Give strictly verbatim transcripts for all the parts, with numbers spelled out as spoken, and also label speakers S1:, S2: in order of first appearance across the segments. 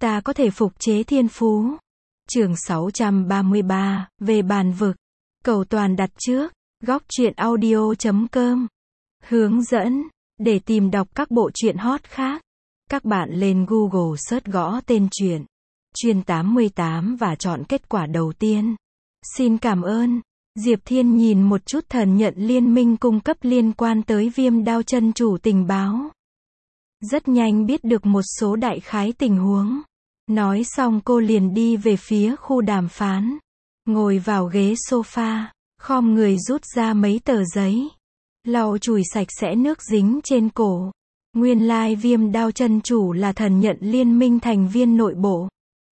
S1: ta có thể phục chế thiên phú. Chương sáu trăm ba mươi ba, về bàn vực. Cầu toàn đặt trước, góc truyện audio chấm com. Hướng dẫn, để tìm đọc các bộ truyện hot khác, các bạn lên Google search gõ tên truyện Chuyên tám mươi tám và chọn kết quả đầu tiên. Xin cảm ơn. Diệp Thiên nhìn một chút thần nhận liên minh cung cấp liên quan tới Viêm Đao Chân Chủ tình báo. Rất nhanh biết được một số đại khái tình huống. Nói xong cô liền đi về phía khu đàm phán. Ngồi vào ghế sofa, khom người rút ra mấy tờ giấy. Lau chùi sạch sẽ nước dính trên cổ. Nguyên lai Viêm Đao Chân Chủ là thần nhận liên minh thành viên nội bộ.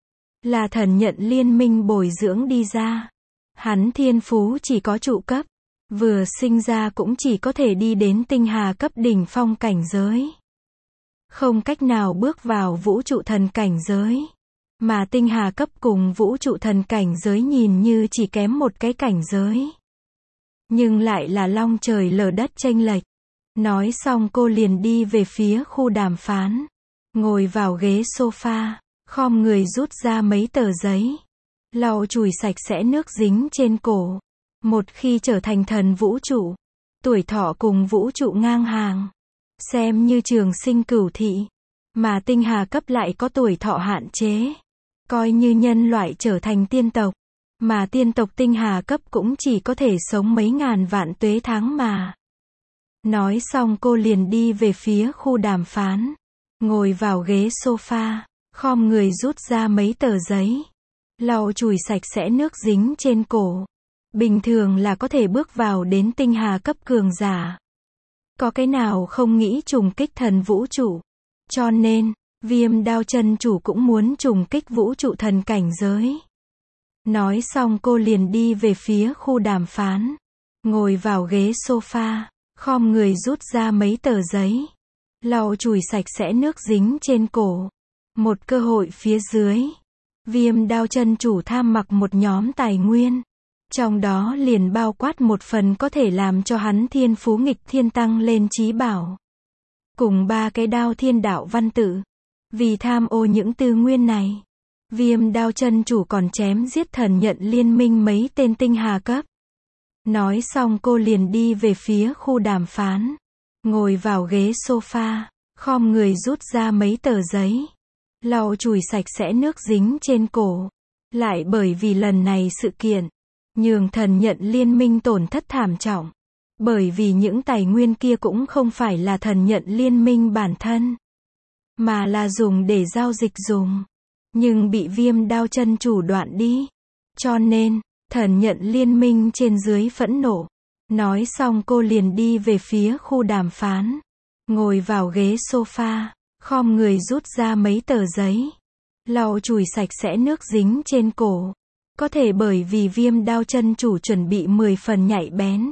S1: Là thần nhận liên minh bồi dưỡng đi ra. Hắn thiên phú chỉ có trụ cấp. Vừa sinh ra cũng chỉ có thể đi đến tinh hà cấp đỉnh phong cảnh giới. Không cách nào bước vào vũ trụ thần cảnh giới. Mà tinh hà cấp cùng vũ trụ thần cảnh giới nhìn như chỉ kém một cái cảnh giới. Nhưng lại là long trời lở đất chênh lệch. Nói xong cô liền đi về phía khu đàm phán. Ngồi vào ghế sofa, khom người rút ra mấy tờ giấy. Lau chùi sạch sẽ nước dính trên cổ. Một khi trở thành thần vũ trụ, tuổi thọ cùng vũ trụ ngang hàng. Xem như trường sinh cửu thị. Mà tinh hà cấp lại có tuổi thọ hạn chế. Coi như nhân loại trở thành tiên tộc. Mà tiên tộc tinh hà cấp cũng chỉ có thể sống mấy ngàn vạn tuế tháng mà. Nói xong cô liền đi về phía khu đàm phán. Ngồi vào ghế sofa, khom người rút ra mấy tờ giấy. Lau chùi sạch sẽ nước dính trên cổ. Bình thường là có thể bước vào đến tinh hà cấp cường giả. Có cái nào không nghĩ trùng kích thần vũ trụ. Cho nên, Viêm Đao Chân Chủ cũng muốn trùng kích vũ trụ thần cảnh giới. Nói xong cô liền đi về phía khu đàm phán. Ngồi vào ghế sofa, khom người rút ra mấy tờ giấy. Lau chùi sạch sẽ nước dính trên cổ. Một cơ hội phía dưới. Viêm Đao Chân Chủ tham mặc một nhóm tài nguyên. Trong đó liền bao quát một phần có thể làm cho hắn thiên phú nghịch thiên tăng lên chí bảo. Cùng ba cái đao thiên đạo văn tự. Vì tham ô những tư nguyên này, Viêm Đao Chân Chủ còn chém giết thần nhận liên minh mấy tên tinh hà cấp. Nói xong cô liền đi về phía khu đàm phán. Ngồi vào ghế sofa, khom người rút ra mấy tờ giấy. Lau chùi sạch sẽ nước dính trên cổ. Lại bởi vì lần này sự kiện, nhường thần nhận liên minh tổn thất thảm trọng. Bởi vì những tài nguyên kia cũng không phải là thần nhận liên minh bản thân. Mà là dùng để giao dịch dùng. Nhưng bị Viêm Đao Chân Chủ đoạn đi. Cho nên, thần nhận liên minh trên dưới phẫn nộ. Nói xong cô liền đi về phía khu đàm phán. Ngồi vào ghế sofa, khom người rút ra mấy tờ giấy. Lau chùi sạch sẽ nước dính trên cổ. Có thể bởi vì Viêm Đao Chân Chủ chuẩn bị mười phần nhạy bén.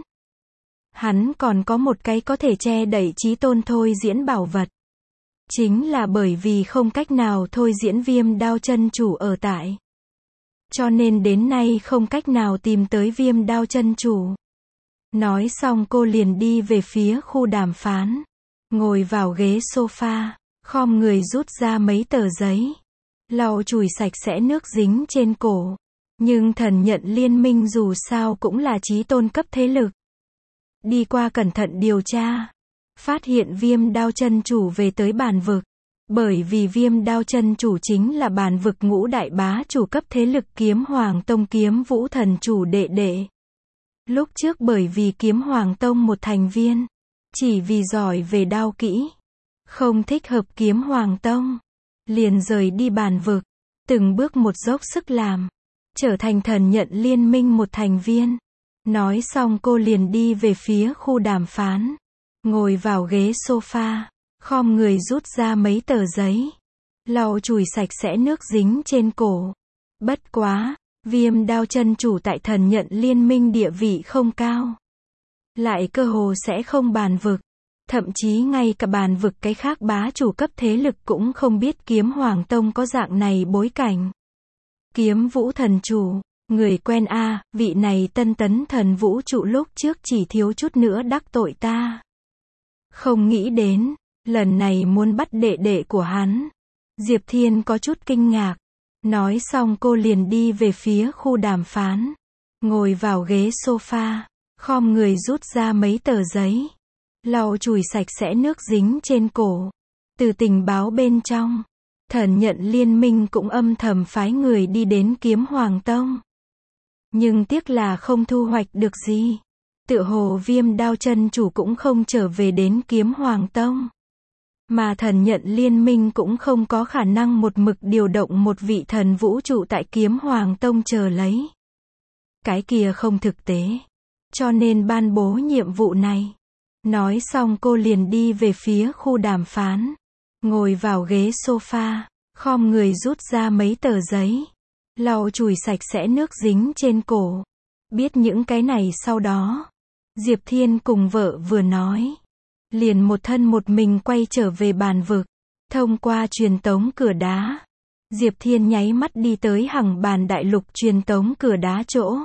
S1: Hắn còn có một cái có thể che đậy chí tôn thôi diễn bảo vật. Chính là bởi vì không cách nào thôi diễn Viêm Đao Chân Chủ ở tại. Cho nên đến nay không cách nào tìm tới Viêm Đao Chân Chủ. Nói xong cô liền đi về phía khu đàm phán. Ngồi vào ghế sofa, khom người rút ra mấy tờ giấy. Lau chùi sạch sẽ nước dính trên cổ. Nhưng thần nhận liên minh dù sao cũng là chí tôn cấp thế lực. Đi qua cẩn thận điều tra. Phát hiện Viêm Đao Chân Chủ về tới bàn vực. Bởi vì Viêm Đao Chân Chủ chính là bàn vực ngũ đại bá chủ cấp thế lực Kiếm Hoàng Tông Kiếm Vũ Thần Chủ đệ đệ. Lúc trước bởi vì Kiếm Hoàng Tông một thành viên. Chỉ vì giỏi về đao kỹ. Không thích hợp Kiếm Hoàng Tông. Liền rời đi bàn vực. Từng bước một dốc sức làm. Trở thành thần nhận liên minh một thành viên. Nói xong cô liền đi về phía khu đàm phán. Ngồi vào ghế sofa, khom người rút ra mấy tờ giấy. Lau chùi sạch sẽ nước dính trên cổ. Bất quá, Viêm Đao Chân Chủ tại thần nhận liên minh địa vị không cao. Lại cơ hồ sẽ không bàn vực. Thậm chí ngay cả bàn vực cái khác bá chủ cấp thế lực cũng không biết Kiếm Hoàng Tông có dạng này bối cảnh. Kiếm Vũ Thần Chủ, người quen a, à, vị này tân tấn thần vũ trụ lúc trước chỉ thiếu chút nữa đắc tội ta. Không nghĩ đến, lần này muốn bắt đệ đệ của hắn. Diệp Thiên có chút kinh ngạc. Nói xong cô liền đi về phía khu đàm phán. Ngồi vào ghế sofa. Khom người rút ra mấy tờ giấy. Lau chùi sạch sẽ nước dính trên cổ. Từ tình báo bên trong, Thần Nhận Liên minh cũng âm thầm phái người đi đến Kiếm Hoàng Tông. Nhưng tiếc là không thu hoạch được gì. Tựa hồ Viêm Đao chân chủ cũng không trở về đến Kiếm Hoàng Tông. Mà Thần Nhận Liên minh cũng không có khả năng một mực điều động một vị thần vũ trụ tại Kiếm Hoàng Tông chờ lấy. Cái kia không thực tế. Cho nên ban bố nhiệm vụ này. Nói xong cô liền đi về phía khu đàm phán. Ngồi vào ghế sofa. Khom người rút ra mấy tờ giấy. Lau chùi sạch sẽ nước dính trên cổ. Biết những cái này sau đó. Diệp Thiên cùng vợ vừa nói. Liền một thân một mình quay trở về bàn vực. Thông qua truyền tống cửa đá. Diệp Thiên nháy mắt đi tới Hằng Bàn Đại Lục truyền tống cửa đá chỗ.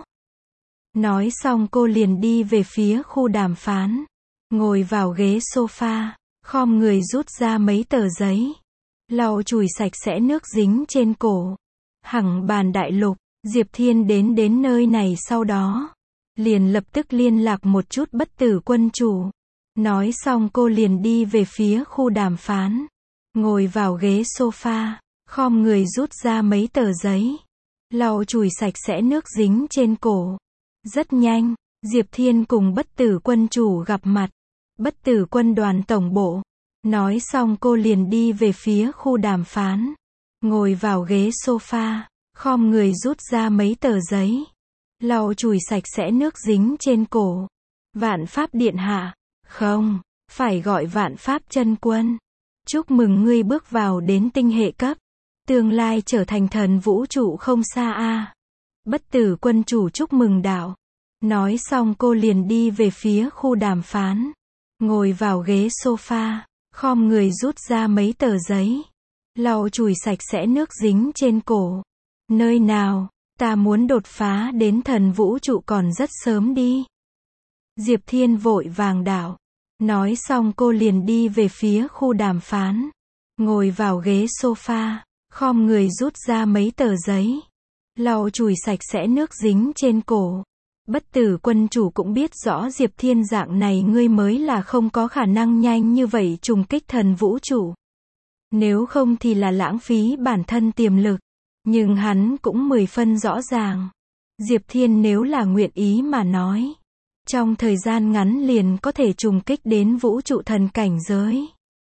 S1: Nói xong cô liền đi về phía khu đàm phán. Ngồi vào ghế sofa. Khom người rút ra mấy tờ giấy. Lau chùi sạch sẽ nước dính trên cổ. Hằng Bàn Đại Lục. Diệp Thiên đến đến nơi này sau đó. Liền lập tức liên lạc một chút Bất Tử Quân Chủ. Nói xong cô liền đi về phía khu đàm phán. Ngồi vào ghế sofa. Khom người rút ra mấy tờ giấy. Lau chùi sạch sẽ nước dính trên cổ. Rất nhanh, Diệp Thiên cùng Bất Tử Quân Chủ gặp mặt. Bất Tử Quân đoàn tổng bộ. Nói xong cô liền đi về phía khu đàm phán. Ngồi vào ghế sofa. Khom người rút ra mấy tờ giấy. Lau chùi sạch sẽ nước dính trên cổ. Vạn Pháp Điện Hạ. Không, phải gọi Vạn Pháp Chân Quân. Chúc mừng ngươi bước vào đến tinh hệ cấp. Tương lai trở thành thần vũ trụ không xa a. Bất Tử Quân Chủ chúc mừng đạo. Nói xong cô liền đi về phía khu đàm phán. Ngồi vào ghế sofa. Khom người rút ra mấy tờ giấy. Lau chùi sạch sẽ nước dính trên cổ. Nơi nào, ta muốn đột phá đến thần vũ trụ còn rất sớm đi. Diệp Thiên vội vàng đạo. Nói xong cô liền đi về phía khu đàm phán. Ngồi vào ghế sofa. Khom người rút ra mấy tờ giấy. Lau chùi sạch sẽ nước dính trên cổ. Bất Tử Quân Chủ cũng biết rõ Diệp Thiên dạng này ngươi mới là không có khả năng nhanh như vậy trùng kích thần vũ trụ. Nếu không thì là lãng phí bản thân tiềm lực. Nhưng hắn cũng mười phân rõ ràng. Diệp Thiên nếu là nguyện ý mà nói. Trong thời gian ngắn liền có thể trùng kích đến vũ trụ thần cảnh giới.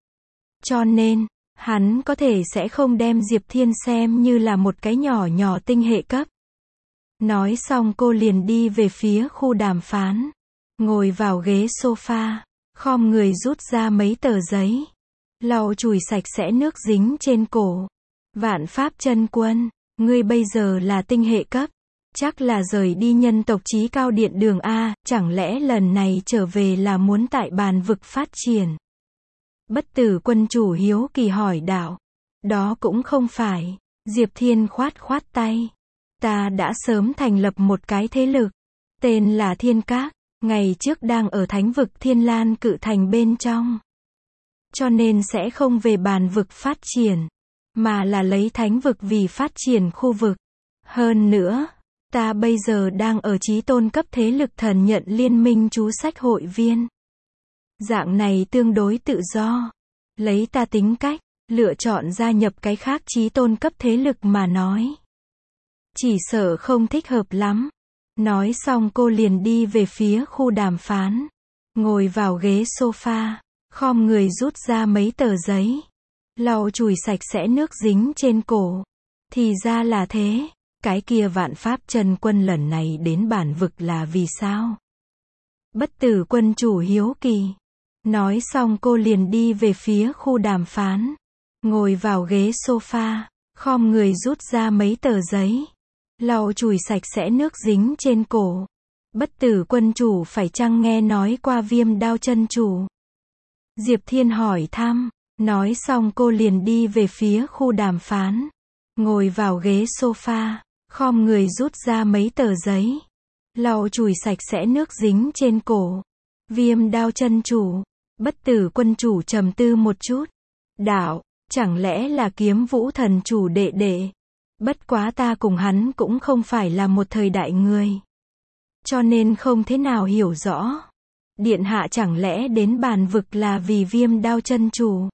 S1: Cho nên, hắn có thể sẽ không đem Diệp Thiên xem như là một cái nhỏ nhỏ tinh hệ cấp. Nói xong cô liền đi về phía khu đàm phán. Ngồi vào ghế sofa. Khom người rút ra mấy tờ giấy. Lau chùi sạch sẽ nước dính trên cổ. Vạn Pháp Chân Quân, ngươi bây giờ là tinh hệ cấp. Chắc là rời đi nhân tộc chí cao điện đường A, chẳng lẽ lần này trở về là muốn tại bàn vực phát triển? Bất Tử Quân Chủ hiếu kỳ hỏi đạo. Đó cũng không phải. Diệp Thiên khoát khoát tay. Ta đã sớm thành lập một cái thế lực. Tên là Thiên Các. Ngày trước đang ở thánh vực Thiên Lan Cự Thành bên trong. Cho nên sẽ không về bàn vực phát triển. Mà là lấy thánh vực vì phát triển khu vực. Hơn nữa, ta bây giờ đang ở chí tôn cấp thế lực Thần Nhận Liên minh chú sách hội viên. Dạng này tương đối tự do. Lấy ta tính cách, lựa chọn gia nhập cái khác chí tôn cấp thế lực mà nói. Chỉ sợ không thích hợp lắm. Nói xong cô liền đi về phía khu đàm phán. Ngồi vào ghế sofa. Khom người rút ra mấy tờ giấy. Lau chùi sạch sẽ nước dính trên cổ. Thì ra là thế. Cái kia Vạn Pháp Chân Quân lần này đến bản vực là vì sao? Bất Tử Quân Chủ hiếu kỳ. Nói xong cô liền đi về phía khu đàm phán. Ngồi vào ghế sofa. Khom người rút ra mấy tờ giấy. Lau chùi sạch sẽ nước dính trên cổ. Bất Tử Quân Chủ phải chăng nghe nói qua Viêm Đao chân chủ? Diệp Thiên hỏi thăm. Nói xong cô liền đi về phía khu đàm phán. Ngồi vào ghế sofa. Khom người rút ra mấy tờ giấy. Lau chùi sạch sẽ nước dính trên cổ. Viêm Đao chân chủ. Bất Tử Quân Chủ trầm tư một chút. Đạo, Chẳng lẽ là Kiếm Vũ thần chủ đệ đệ? Bất quá ta cùng hắn cũng không phải là một thời đại người. Cho nên không thế nào hiểu rõ. Điện hạ chẳng lẽ đến Bàn Vực là vì Viêm Đao chân chủ?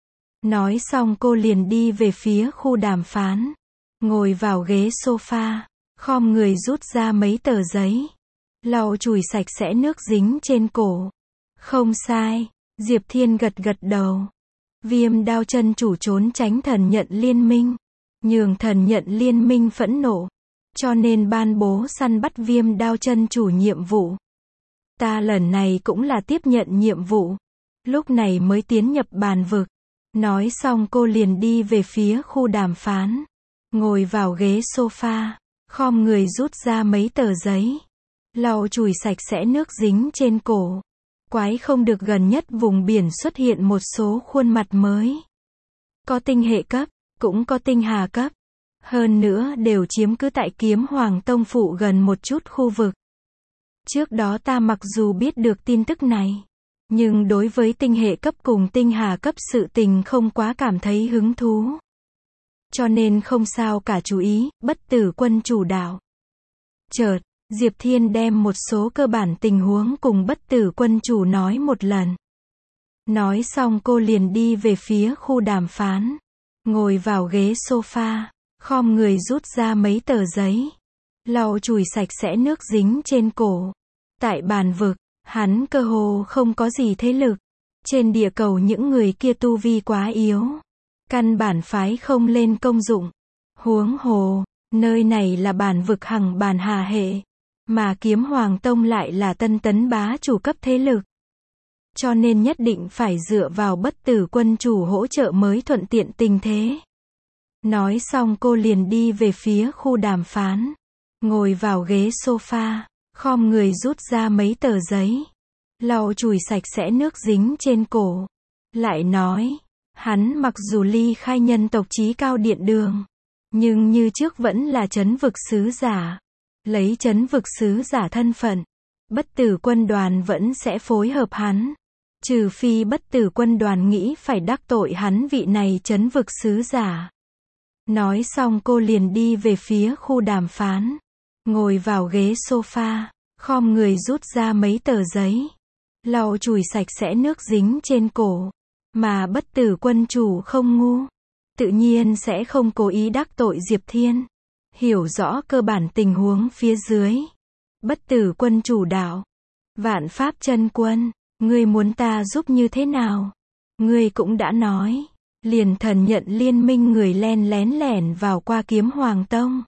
S1: Nói xong cô liền đi về phía khu đàm phán. Ngồi vào ghế sofa, khom người rút ra mấy tờ giấy. Lau chùi sạch sẽ nước dính trên cổ. Không sai, Diệp Thiên gật gật đầu. Viêm Đao chân chủ trốn tránh Thần Nhận Liên Minh, nhường Thần Nhận Liên Minh phẫn nộ, cho nên ban bố săn bắt Viêm Đao chân chủ nhiệm vụ. Ta lần này cũng là tiếp nhận nhiệm vụ, lúc này mới tiến nhập Bàn Vực. Nói xong cô liền đi về phía khu đàm phán, ngồi vào ghế sofa, khom người rút ra mấy tờ giấy, lau chùi sạch sẽ nước dính trên cổ. Quái không được, gần nhất vùng biển xuất hiện một số khuôn mặt mới. Có tinh hệ cấp, cũng có tinh hà cấp. Hơn nữa đều chiếm cứ tại Kiếm Hoàng Tông phụ gần một chút khu vực. Trước đó ta mặc dù biết được tin tức này, nhưng đối với tinh hệ cấp cùng tinh hà cấp sự tình không quá cảm thấy hứng thú. Cho nên không sao cả, chú ý, Bất Tử Quân chủ đạo. Chợt, Diệp Thiên đem một số cơ bản tình huống cùng Bất Tử Quân chủ nói một lần. Nói xong cô liền đi về phía khu đàm phán. Ngồi vào ghế sofa, khom người rút ra mấy tờ giấy. Lau chùi sạch sẽ nước dính trên cổ. Tại Bàn Vực, hắn cơ hồ không có gì thế lực. Trên địa cầu những người kia tu vi quá yếu. Căn bản phái không lên công dụng. Huống hồ, nơi này là Bàn Vực hằng bàn hà hệ. Mà Kiếm Hoàng Tông lại là tân tấn bá chủ cấp thế lực. Cho nên nhất định phải dựa vào Bất Tử Quân chủ hỗ trợ mới thuận tiện tình thế. Nói xong cô liền đi về phía khu đàm phán. Ngồi vào ghế sofa, khom người rút ra mấy tờ giấy. Lau chùi sạch sẽ nước dính trên cổ. Lại nói, hắn mặc dù ly khai nhân tộc chí cao điện đường, nhưng như trước vẫn là trấn vực sứ giả. Lấy trấn vực sứ giả thân phận, Bất Tử Quân đoàn vẫn sẽ phối hợp hắn. Trừ phi Bất Tử Quân đoàn nghĩ phải đắc tội hắn vị này trấn vực sứ giả. Nói xong cô liền đi về phía khu đàm phán. Ngồi vào ghế sofa, khom người rút ra mấy tờ giấy. Lau chùi sạch sẽ nước dính trên cổ. Mà Bất Tử Quân chủ không ngu, tự nhiên sẽ không cố ý đắc tội Diệp Thiên. Hiểu rõ cơ bản tình huống phía dưới. Bất Tử Quân chủ đạo. Vạn Pháp Chân Quân, ngươi muốn ta giúp như thế nào? Ngươi cũng đã nói. Liền Thần Nhận Liên Minh người len lén lẻn vào qua Kiếm Hoàng Tông.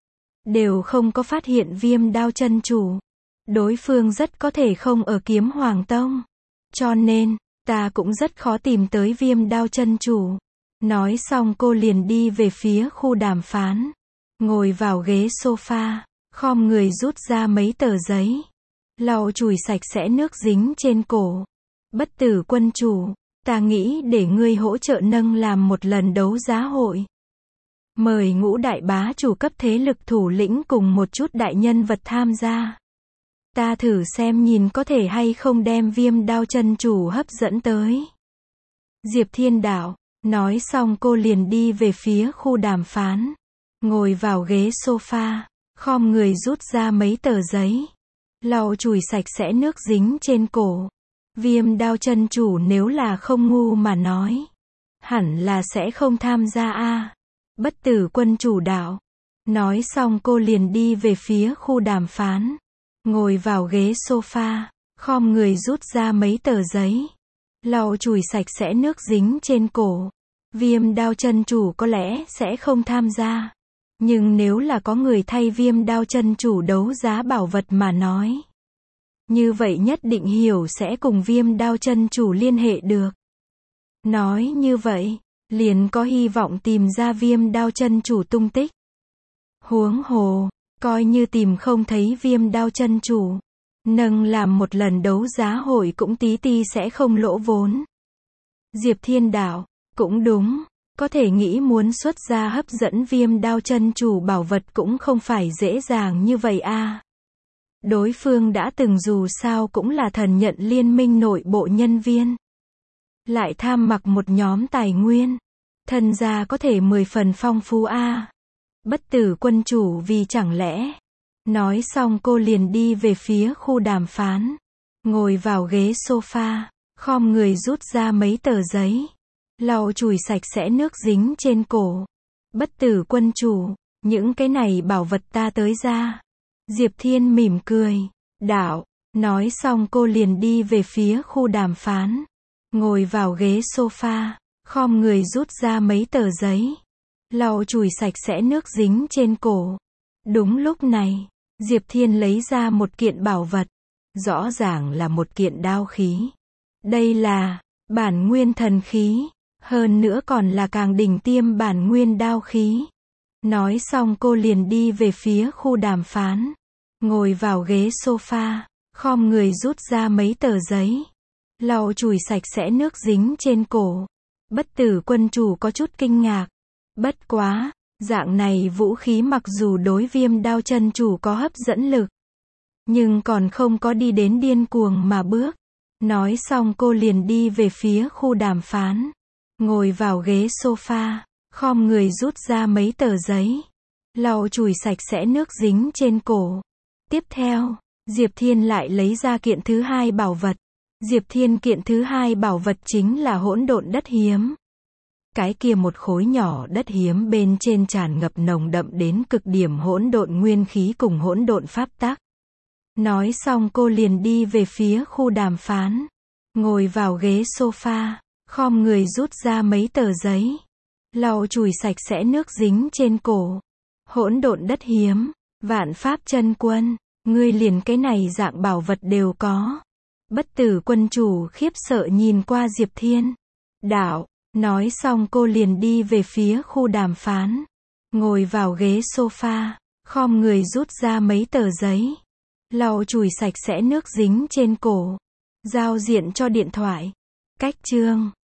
S1: Đều không có phát hiện Viêm Đao chân chủ. Đối phương rất có thể không ở Kiếm Hoàng Tông. Cho nên, ta cũng rất khó tìm tới Viêm Đao chân chủ. Nói xong cô liền đi về phía khu đàm phán. Ngồi vào ghế sofa, khom người rút ra mấy tờ giấy. Lau chùi sạch sẽ nước dính trên cổ. Bất Tử Quân chủ, ta nghĩ để ngươi hỗ trợ nâng làm một lần đấu giá hội. Mời ngũ đại bá chủ cấp thế lực thủ lĩnh cùng một chút đại nhân vật tham gia. Ta thử xem nhìn có thể hay không đem Viêm Đao chân chủ hấp dẫn tới. Diệp Thiên đạo, nói xong cô liền đi về phía khu đàm phán. Ngồi vào ghế sofa, khom người rút ra mấy tờ giấy. Lau chùi sạch sẽ nước dính trên cổ. Viêm Đao chân chủ nếu là không ngu mà nói, hẳn là sẽ không tham gia a. Bất Tử Quân chủ đạo. Nói xong cô liền đi về phía khu đàm phán. Ngồi vào ghế sofa, khom người rút ra mấy tờ giấy. Lau chùi sạch sẽ nước dính trên cổ. Viêm Đao chân chủ có lẽ sẽ không tham gia. Nhưng nếu là có người thay Viêm Đao chân chủ đấu giá bảo vật mà nói, như vậy nhất định hiểu sẽ cùng Viêm Đao chân chủ liên hệ được. Nói như vậy, liền có hy vọng tìm ra Viêm Đao chân chủ tung tích. Huống hồ, coi như tìm không thấy Viêm Đao chân chủ, nâng làm một lần đấu giá hội cũng tí ti sẽ không lỗ vốn. Diệp Thiên đạo, cũng đúng. Có thể nghĩ muốn xuất ra hấp dẫn Viêm Đao chân chủ bảo vật cũng không phải dễ dàng như vậy a. Đối phương đã từng dù sao cũng là Thần Nhận Liên Minh nội bộ nhân viên. Lại tham mặc một nhóm tài nguyên. Thân gia có thể mười phần phong phú a. Bất tử quân chủ vì chẳng lẽ. Nói xong cô liền đi về phía khu đàm phán. Ngồi vào ghế sofa, khom người rút ra mấy tờ giấy. Lau chùi sạch sẽ nước dính trên cổ. Bất tử quân chủ, những cái này bảo vật ta tới ra. Diệp Thiên mỉm cười. Đạo, nói xong cô liền đi về phía khu đàm phán. Ngồi vào ghế sofa, khom người rút ra mấy tờ giấy. Lau chùi sạch sẽ nước dính trên cổ. Đúng lúc này, Diệp Thiên lấy ra một kiện bảo vật. Rõ ràng là một kiện đao khí. Đây là bản nguyên thần khí. Hơn nữa còn là càng đỉnh tiêm bản nguyên đao khí. Nói xong cô liền đi về phía khu đàm phán. Ngồi vào ghế sofa, khom người rút ra mấy tờ giấy. Lau chùi sạch sẽ nước dính trên cổ. Bất tử quân chủ có chút kinh ngạc. Bất quá, dạng này vũ khí mặc dù đối Viêm Đao chân chủ có hấp dẫn lực, nhưng còn không có đi đến điên cuồng mà bước. Nói xong cô liền đi về phía khu đàm phán. Ngồi vào ghế sofa, khom người rút ra mấy tờ giấy. Lau chùi sạch sẽ nước dính trên cổ. Tiếp theo, Diệp Thiên lại lấy ra kiện thứ hai bảo vật. Diệp Thiên kiện thứ hai bảo vật chính là hỗn độn đất hiếm. Cái kia một khối nhỏ đất hiếm bên trên tràn ngập nồng đậm đến cực điểm hỗn độn nguyên khí cùng hỗn độn pháp tắc. Nói xong cô liền đi về phía khu đàm phán. Ngồi vào ghế sofa, khom người rút ra mấy tờ giấy. Lau chùi sạch sẽ nước dính trên cổ. Hỗn độn đất hiếm, vạn pháp chân quân, ngươi liền cái này dạng bảo vật đều có. Bất tử quân chủ khiếp sợ nhìn qua Diệp Thiên. Đạo, nói xong cô liền đi về phía khu đàm phán. Ngồi vào ghế sofa, khom người rút ra mấy tờ giấy. Lau chùi sạch sẽ nước dính trên cổ. Giao diện cho điện thoại. Cách chương